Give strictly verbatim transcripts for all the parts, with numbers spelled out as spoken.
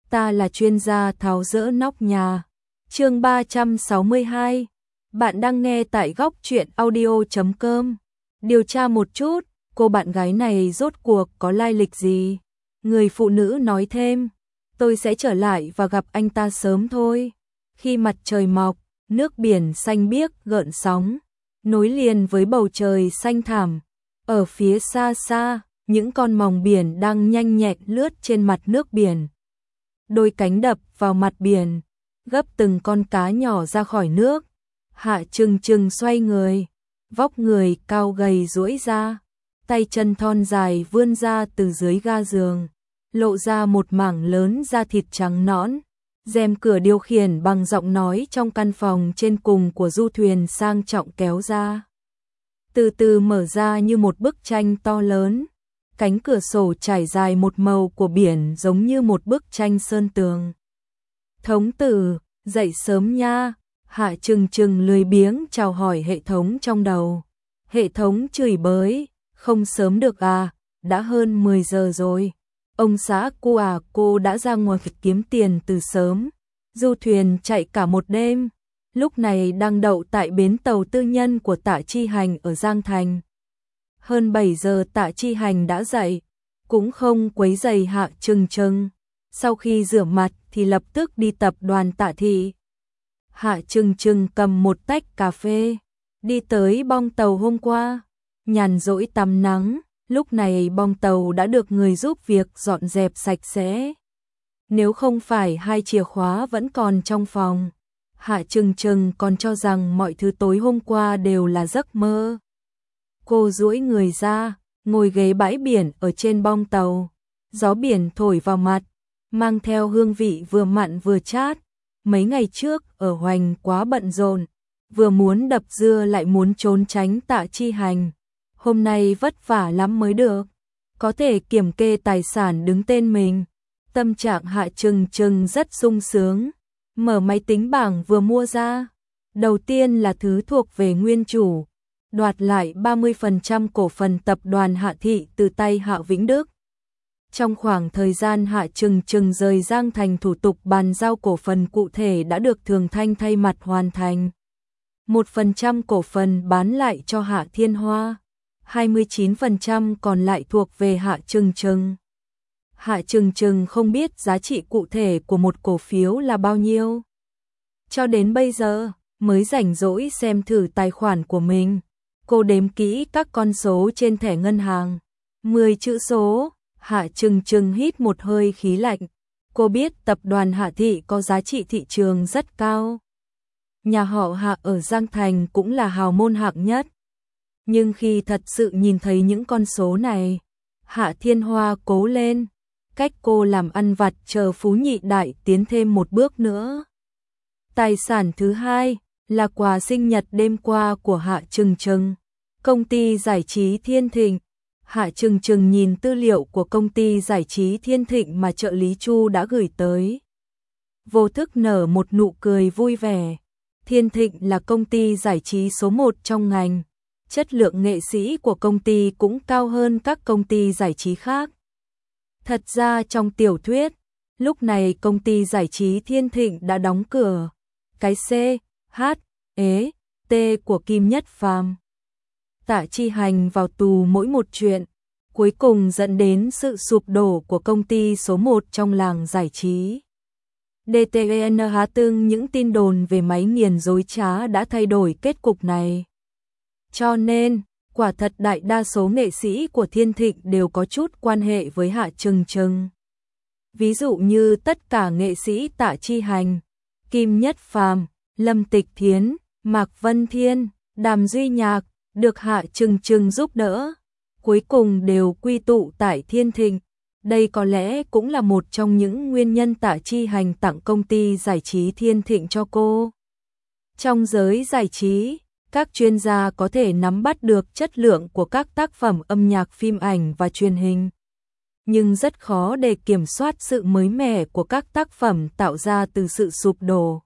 ta là chuyên gia tháo dỡ nóc nhà. Chương ba trăm sáu mươi hai. Bạn đang nghe tại góc truyện audio chấm com. Điều tra một chút, cô bạn gái này rốt cuộc có lai lịch gì? Người phụ nữ nói thêm, tôi sẽ trở lại và gặp anh ta sớm thôi. Khi mặt trời mọc, nước biển xanh biếc gợn sóng, nối liền với bầu trời xanh thẳm. Ở phía xa xa, những con mòng biển đang nhanh nhẹn lướt trên mặt nước biển. Đôi cánh đập vào mặt biển, gấp từng con cá nhỏ ra khỏi nước. Hạ Trừng Trừng xoay người, vóc người cao gầy duỗi ra, tay chân thon dài vươn ra từ dưới ga giường, lộ ra một mảng lớn da thịt trắng nõn. Rèm cửa điều khiển bằng giọng nói trong căn phòng trên cùng của du thuyền sang trọng kéo ra, từ từ mở ra như một bức tranh to lớn. Cánh cửa sổ trải dài một màu của biển giống như một bức tranh sơn tường. Thống tử, dậy sớm nha. Hạ Trừng Trừng lười biếng chào hỏi hệ thống trong đầu. Hệ thống chửi bới, không sớm được à, đã hơn mười giờ rồi. Ông xã cô à, cô đã ra ngoài kiếm tiền từ sớm. Du thuyền chạy cả một đêm, lúc này đang đậu tại bến tàu tư nhân của Tạ Chi Hành ở Giang Thành. Hơn bảy giờ Tạ Chi Hành đã dậy, cũng không quấy rầy Hạ Trừng Trừng. Sau khi rửa mặt thì lập tức đi tập đoàn Tạ Thị. Hạ Trừng Trừng cầm một tách cà phê, đi tới bong tàu hôm qua, nhàn rỗi tắm nắng. Lúc này bong tàu đã được người giúp việc dọn dẹp sạch sẽ. Nếu không phải hai chìa khóa vẫn còn trong phòng, Hạ Trừng Trừng còn cho rằng mọi thứ tối hôm qua đều là giấc mơ. Cô duỗi người ra, ngồi ghế bãi biển ở trên bong tàu. Gió biển thổi vào mặt, mang theo hương vị vừa mặn vừa chát. Mấy ngày trước ở Hoành quá bận rộn, vừa muốn đập dưa lại muốn trốn tránh Tạ Chi Hành. Hôm nay vất vả lắm mới được, có thể kiểm kê tài sản đứng tên mình. Tâm trạng Hạ Trừng Trừng rất sung sướng. Mở máy tính bảng vừa mua ra, đầu tiên là thứ thuộc về nguyên chủ, đoạt lại ba mươi phần trăm cổ phần tập đoàn Hạ Thị từ tay Hạ Vĩnh Đức. Trong khoảng thời gian Hạ Trừng Trừng rời Giang Thành, thủ tục bàn giao cổ phần cụ thể đã được Thường Thanh thay mặt hoàn thành. một phần trăm cổ phần bán lại cho Hạ Thiên Hoa, hai mươi chín phần trăm còn lại thuộc về Hạ Trừng Trừng. Hạ Trừng Trừng không biết giá trị cụ thể của một cổ phiếu là bao nhiêu. Cho đến bây giờ, mới rảnh rỗi xem thử tài khoản của mình. Cô đếm kỹ các con số trên thẻ ngân hàng. mười chữ số, Hạ Trừng Trừng hít một hơi khí lạnh. Cô biết tập đoàn Hạ Thị có giá trị thị trường rất cao. Nhà họ Hạ ở Giang Thành cũng là hào môn hạng nhất. Nhưng khi thật sự nhìn thấy những con số này, Hạ Thiên Hoa cố lên. Cách cô làm ăn vặt chờ phú nhị đại tiến thêm một bước nữa. Tài sản thứ hai là quà sinh nhật đêm qua của Hạ Trừng Trừng. Công ty giải trí Thiên Thịnh. Hạ Trừng Trừng nhìn tư liệu của công ty giải trí Thiên Thịnh mà trợ lý Chu đã gửi tới. Vô thức nở một nụ cười vui vẻ. Thiên Thịnh là công ty giải trí số một trong ngành. Chất lượng nghệ sĩ của công ty cũng cao hơn các công ty giải trí khác. Thật ra trong tiểu thuyết, lúc này công ty giải trí Thiên Thịnh đã đóng cửa. Cái C, H, E, T của Kim Nhất Phàm, Tạ Chi Hành vào tù mỗi một chuyện, cuối cùng dẫn đến sự sụp đổ của công ty số một trong làng giải trí. đê tê en há tương những tin đồn về máy nghiền dối trá đã thay đổi kết cục này. Cho nên, quả thật đại đa số nghệ sĩ của Thiên Thịnh đều có chút quan hệ với Hạ Trừng Trừng. Ví dụ như tất cả nghệ sĩ Tạ Chi Hành, Kim Nhất Phàm, Lâm Tịch Thiến, Mạc Vân Thiên, Đàm Duy Nhạc, được Hạ Trừng Trừng giúp đỡ, cuối cùng đều quy tụ tại Thiên Thịnh. Đây có lẽ cũng là một trong những nguyên nhân Tạ Chi Hành tặng công ty giải trí Thiên Thịnh cho cô. Trong giới giải trí, các chuyên gia có thể nắm bắt được chất lượng của các tác phẩm âm nhạc, phim ảnh và truyền hình, nhưng rất khó để kiểm soát sự mới mẻ của các tác phẩm tạo ra từ sự sụp đổ.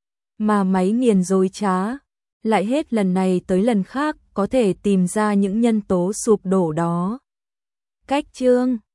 Mà máy nghiền dối trá lại hết lần này tới lần khác có thể tìm ra những nhân tố sụp đổ đó. Cách chương